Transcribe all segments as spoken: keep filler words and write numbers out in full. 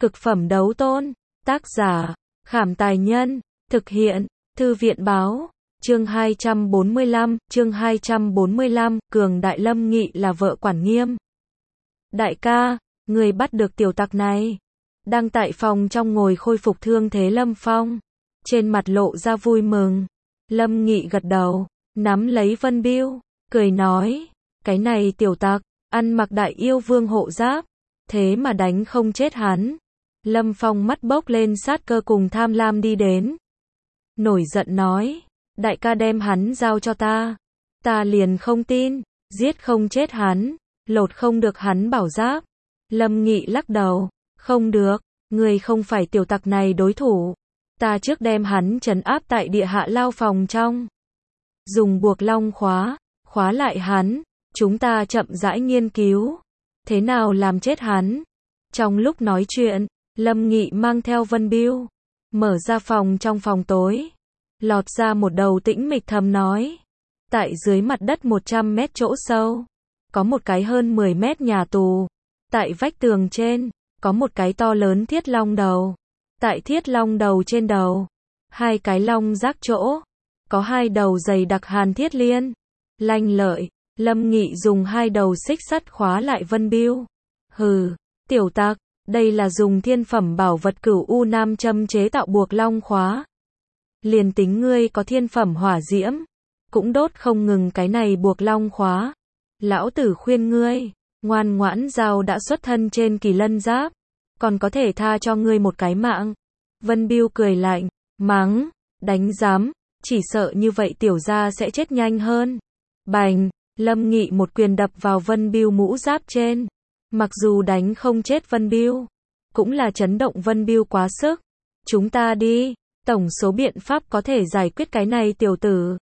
Cực phẩm đấu tôn. Tác giả, Khảm Tài Nhân. Thực hiện, Thư viện Báo. Chương hai trăm bốn mươi lăm, chương hai trăm bốn mươi lăm, cường đại Lâm Nghị là vợ quản nghiêm. Đại ca, người bắt được tiểu tặc này. Đang tại phòng trong ngồi khôi phục thương thế Lâm Phong. Trên mặt lộ ra vui mừng. Lâm Nghị gật đầu, nắm lấy Vân Biêu, cười nói, cái này tiểu tặc, ăn mặc đại yêu vương hộ giáp, thế mà đánh không chết hắn. Lâm Phong mắt bốc lên sát cơ cùng tham lam đi đến. Nổi giận nói, đại ca đem hắn giao cho ta. Ta liền không tin, giết không chết hắn, lột không được hắn bảo giáp. Lâm Nghị lắc đầu, không được, người không phải tiểu tặc này đối thủ. Ta trước đem hắn trấn áp tại địa hạ lao phòng trong. Dùng buộc long khóa, khóa lại hắn, chúng ta chậm rãi nghiên cứu. Thế nào làm chết hắn? Trong lúc nói chuyện, Lâm Nghị mang theo Vân Biêu, mở ra phòng trong phòng tối. Lọt ra một đầu tĩnh mịch thầm nói. Tại dưới mặt đất một trăm mét chỗ sâu, có một cái hơn mười mét nhà tù. Tại vách tường trên, có một cái to lớn thiết long đầu. Tại thiết long đầu trên đầu, hai cái long rác chỗ, có hai đầu dày đặc hàn thiết liên. Lanh lợi, Lâm Nghị dùng hai đầu xích sắt khóa lại Vân Biêu. Hừ, tiểu tặc, đây là dùng thiên phẩm bảo vật cửu u nam châm chế tạo buộc long khóa. Liền tính ngươi có thiên phẩm hỏa diễm, cũng đốt không ngừng cái này buộc long khóa. Lão tử khuyên ngươi, ngoan ngoãn giao đã xuất thân trên kỳ lân giáp, còn có thể tha cho ngươi một cái mạng. Vân Biêu cười lạnh, mắng, đánh giám, chỉ sợ như vậy tiểu gia sẽ chết nhanh hơn. Bành, Lâm Nghị một quyền đập vào Vân Biêu mũ giáp trên. Mặc dù đánh không chết Vân Biêu, cũng là chấn động Vân Biêu quá sức. Chúng ta đi, tổng số biện pháp có thể giải quyết cái này tiểu tử.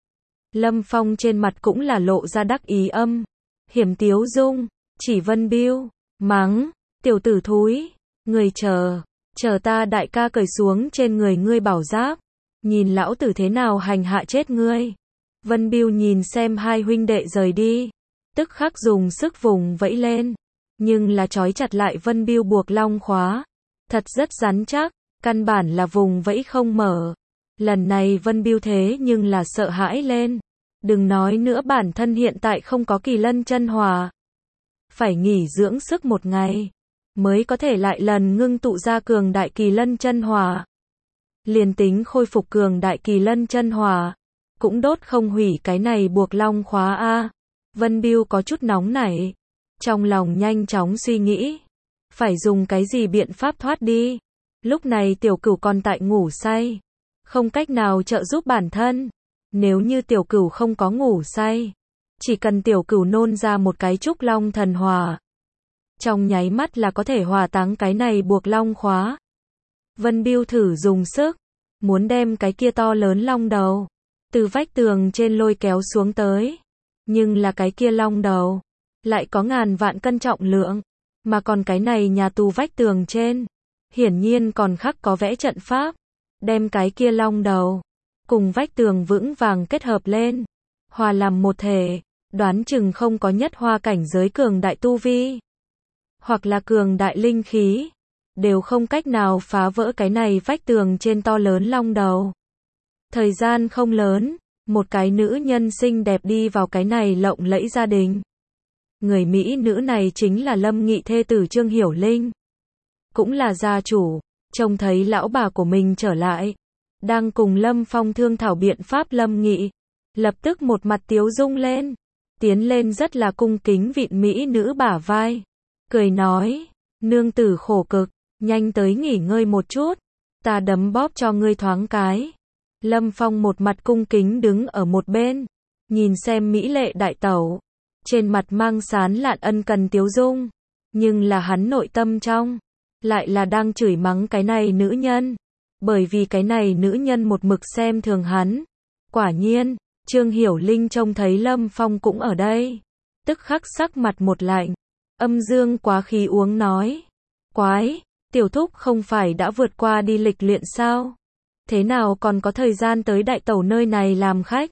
Lâm Phong trên mặt cũng là lộ ra đắc ý âm. Hiểm tiếu dung, chỉ Vân Biêu, mắng, tiểu tử thúi, người chờ, chờ ta đại ca cởi xuống trên người ngươi bảo giáp, nhìn lão tử thế nào hành hạ chết ngươi. Vân Biêu nhìn xem hai huynh đệ rời đi, tức khắc dùng sức vùng vẫy lên, nhưng là trói chặt lại Vân Biêu buộc long khóa, thật rất rắn chắc, căn bản là vùng vẫy không mở. Lần này Vân Biêu thế nhưng là sợ hãi lên, đừng nói nữa bản thân hiện tại không có kỳ lân chân hỏa, phải nghỉ dưỡng sức một ngày, mới có thể lại lần ngưng tụ ra cường đại kỳ lân chân hỏa. Liền tính khôi phục cường đại kỳ lân chân hỏa, cũng đốt không hủy cái này buộc long khóa a. Vân Biêu có chút nóng nảy, trong lòng nhanh chóng suy nghĩ, phải dùng cái gì biện pháp thoát đi. Lúc này tiểu cửu còn tại ngủ say, không cách nào trợ giúp bản thân. Nếu như tiểu cửu không có ngủ say, chỉ cần tiểu cửu nôn ra một cái trúc long thần hỏa, trong nháy mắt là có thể hỏa táng cái này buộc long khóa. Vân Biêu thử dùng sức, muốn đem cái kia to lớn long đầu từ vách tường trên lôi kéo xuống tới. Nhưng là cái kia long đầu lại có ngàn vạn cân trọng lượng, mà còn cái này nhà tù vách tường trên, hiển nhiên còn khắc có vẽ trận pháp, đem cái kia long đầu cùng vách tường vững vàng kết hợp lên, hòa làm một thể, đoán chừng không có nhất hoa cảnh giới cường đại tu vi, hoặc là cường đại linh khí, đều không cách nào phá vỡ cái này vách tường trên to lớn long đầu. Thời gian không lớn, một cái nữ nhân xinh đẹp đi vào cái này lộng lẫy gia đình. Người Mỹ nữ này chính là Lâm Nghị thê tử Trương Hiểu Linh, cũng là gia chủ. Trông thấy lão bà của mình trở lại, đang cùng Lâm Phong thương thảo biện pháp, Lâm Nghị lập tức một mặt tiếu dung lên, tiến lên rất là cung kính vịn mỹ nữ bả vai, cười nói, nương tử khổ cực, nhanh tới nghỉ ngơi một chút, ta đấm bóp cho ngươi thoáng cái. Lâm Phong một mặt cung kính đứng ở một bên, nhìn xem mỹ lệ đại tẩu, trên mặt mang sán lạn ân cần tiếu dung, nhưng là hắn nội tâm trong lại là đang chửi mắng cái này nữ nhân, bởi vì cái này nữ nhân một mực xem thường hắn. Quả nhiên, Trương Hiểu Linh trông thấy Lâm Phong cũng ở đây, tức khắc sắc mặt một lạnh, âm dương quá khí uống nói, quái, tiểu thúc không phải đã vượt qua đi lịch luyện sao? Thế nào còn có thời gian tới đại tẩu nơi này làm khách?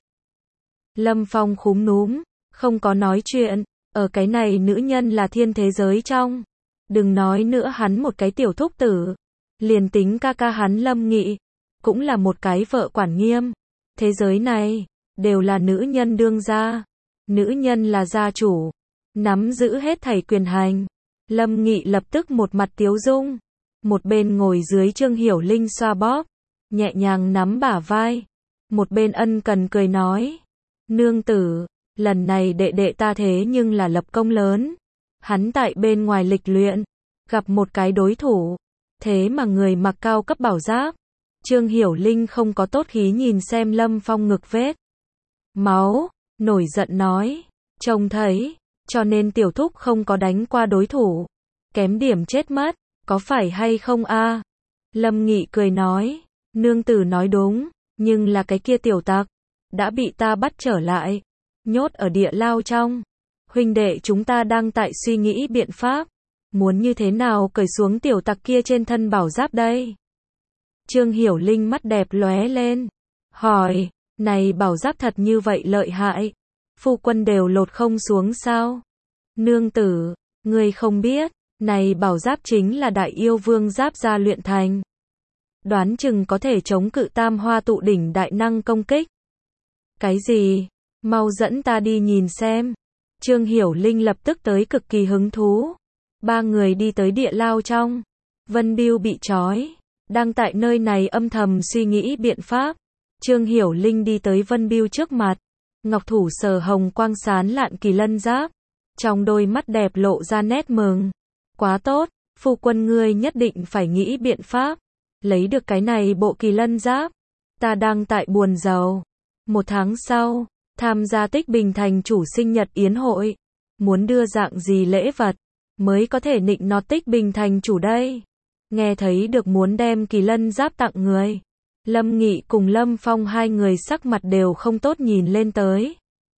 Lâm Phong khúm núm, không có nói chuyện, ở cái này nữ nhân là thiên thế giới trong, Đừng nói nữa hắn một cái tiểu thúc tử. Liền tính ca ca hắn Lâm Nghị, cũng là một cái vợ quản nghiêm. Thế giới này, đều là nữ nhân đương gia. Nữ nhân là gia chủ, nắm giữ hết thảy quyền hành. Lâm Nghị lập tức một mặt tiếu dung. Một bên ngồi dưới Trương Hiểu Linh xoa bóp, nhẹ nhàng nắm bả vai. Một bên ân cần cười nói. Nương tử, lần này đệ đệ ta thế nhưng là lập công lớn. Hắn tại bên ngoài lịch luyện, gặp một cái đối thủ. Thế mà người mặc cao cấp bảo giáp. Trương Hiểu Linh không có tốt khí nhìn xem Lâm Phong ngực vết máu, nổi giận nói. Trông thấy, cho nên tiểu thúc không có đánh qua đối thủ. Kém điểm chết mất, có phải hay không a? Lâm Nghị cười nói. Nương tử nói đúng, nhưng là cái kia tiểu tặc đã bị ta bắt trở lại, nhốt ở địa lao trong. Huynh đệ chúng ta đang tại suy nghĩ biện pháp, muốn như thế nào cởi xuống tiểu tặc kia trên thân bảo giáp đây? Trương Hiểu Linh mắt đẹp lóe lên, hỏi, này bảo giáp thật như vậy lợi hại, phu quân đều lột không xuống sao? Nương tử, ngươi không biết, này bảo giáp chính là đại yêu vương giáp gia luyện thành. Đoán chừng có thể chống cự tam hoa tụ đỉnh đại năng công kích. Cái gì? Mau dẫn ta đi nhìn xem. Trương Hiểu Linh lập tức tới cực kỳ hứng thú. Ba người đi tới địa lao trong. Vân Biêu bị trói, đang tại nơi này âm thầm suy nghĩ biện pháp. Trương Hiểu Linh đi tới Vân Biêu trước mặt. Ngọc thủ sờ hồng quang sán lạn kỳ lân giáp. Trong đôi mắt đẹp lộ ra nét mừng. Quá tốt, phu quân ngươi nhất định phải nghĩ biện pháp. Lấy được cái này bộ kỳ lân giáp. Ta đang tại buồn giàu. Một tháng sau, tham gia Tích Bình Thành chủ sinh nhật yến hội. Muốn đưa dạng gì lễ vật, mới có thể nịnh nọt Tích Bình Thành chủ đây. Nghe thấy được muốn đem kỳ lân giáp tặng người. Lâm Nghị cùng Lâm Phong hai người sắc mặt đều không tốt nhìn lên tới.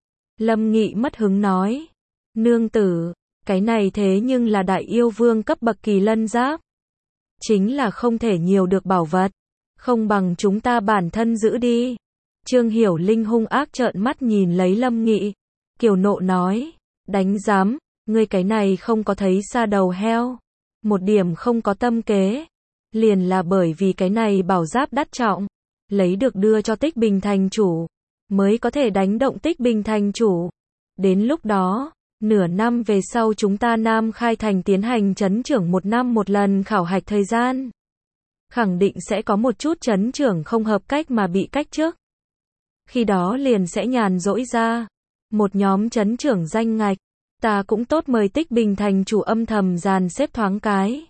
Lâm Nghị mất hứng nói. Nương tử, cái này thế nhưng là đại yêu vương cấp bậc kỳ lân giáp. Chính là không thể nhiều được bảo vật. Không bằng chúng ta bản thân giữ đi. Trương Hiểu Linh hung ác trợn mắt nhìn lấy Lâm Nghị. Kiều nộ nói. Đánh giám, ngươi cái này không có thấy xa đầu heo. Một điểm không có tâm kế. Liền là bởi vì cái này bảo giáp đắt trọng. Lấy được đưa cho Tích Bình Thành chủ. Mới có thể đánh động Tích Bình Thành chủ. Đến lúc đó, nửa năm về sau chúng ta Nam Khai Thành tiến hành chấn trưởng một năm một lần khảo hạch thời gian. Khẳng định sẽ có một chút chấn trưởng không hợp cách mà bị cách chức. Khi đó liền sẽ nhàn rỗi ra. Một nhóm chấn trưởng danh ngạch. Ta cũng tốt mời Tích Bình Thành chủ âm thầm dàn xếp thoáng cái.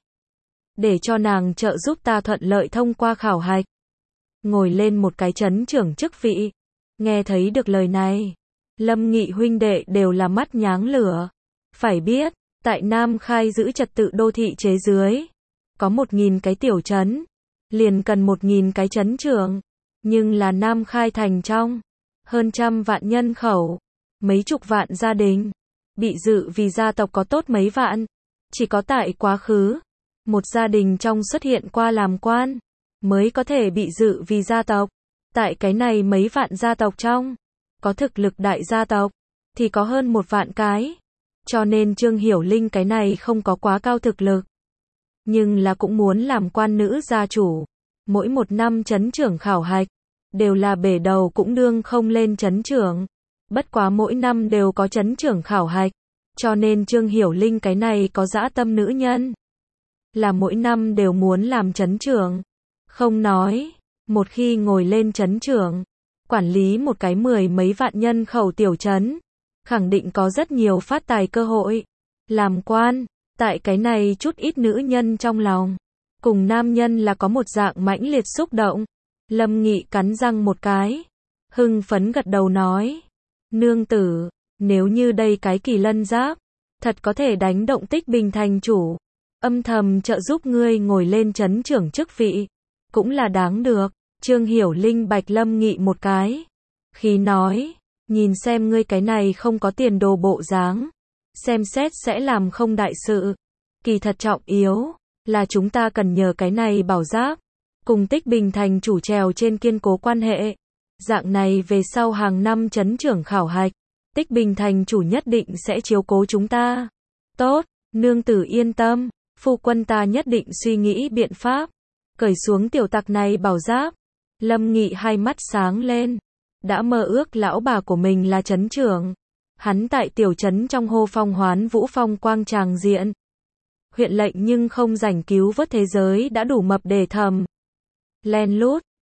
Để cho nàng trợ giúp ta thuận lợi thông qua khảo hạch. Ngồi lên một cái chấn trưởng chức vị. Nghe thấy được lời này. Lâm Nghị huynh đệ đều là mắt nháng lửa. Phải biết, tại Nam Khai giữ trật tự đô thị chế dưới. Có một nghìn cái tiểu trấn. Liền cần một nghìn cái trấn trưởng. Nhưng là Nam Khai Thành trong. Hơn trăm vạn nhân khẩu. Mấy chục vạn gia đình. Bị dự vì gia tộc có tốt mấy vạn. Chỉ có tại quá khứ. Một gia đình trong xuất hiện qua làm quan. Mới có thể bị dự vì gia tộc. Tại cái này mấy vạn gia tộc trong. Có thực lực đại gia tộc. Thì có hơn một vạn cái. Cho nên Trương Hiểu Linh cái này không có quá cao thực lực. Nhưng là cũng muốn làm quan nữ gia chủ. Mỗi một năm chấn trưởng khảo hạch. Đều là bể đầu cũng đương không lên chấn trưởng. Bất quá mỗi năm đều có chấn trưởng khảo hạch. Cho nên Trương Hiểu Linh cái này có dã tâm nữ nhân. Là mỗi năm đều muốn làm chấn trưởng. Không nói. Một khi ngồi lên chấn trưởng. Quản lý một cái mười mấy vạn nhân khẩu tiểu trấn. Khẳng định có rất nhiều phát tài cơ hội. Làm quan. Tại cái này chút ít nữ nhân trong lòng. Cùng nam nhân là có một dạng mãnh liệt xúc động. Lâm Nghị cắn răng một cái. Hưng phấn gật đầu nói. Nương tử, nếu như đây cái kỳ lân giáp. Thật có thể đánh động Tích Bình Thành chủ. Âm thầm trợ giúp ngươi ngồi lên chấn trưởng chức vị. Cũng là đáng được. Trương Hiểu Linh bạch Lâm Nghị một cái. Khi nói. Nhìn xem ngươi cái này không có tiền đồ bộ dáng. Xem xét sẽ làm không đại sự. Kỳ thật trọng yếu. Là chúng ta cần nhờ cái này bảo giáp. Cùng Tích Bình Thành chủ trèo trên kiên cố quan hệ. Dạng này về sau hàng năm chấn trưởng khảo hạch. Tích Bình Thành chủ nhất định sẽ chiếu cố chúng ta. Tốt, nương tử yên tâm. Phu quân ta nhất định suy nghĩ biện pháp. Cởi xuống tiểu tặc này bảo giáp. Lâm Nghị hai mắt sáng lên. Đã mơ ước lão bà của mình là trấn trưởng. Hắn tại tiểu trấn trong hô phong hoán vũ phong quang tràng diện. Huyện lệnh nhưng không rảnh cứu vớt thế giới đã đủ mập để thầm. Len lút.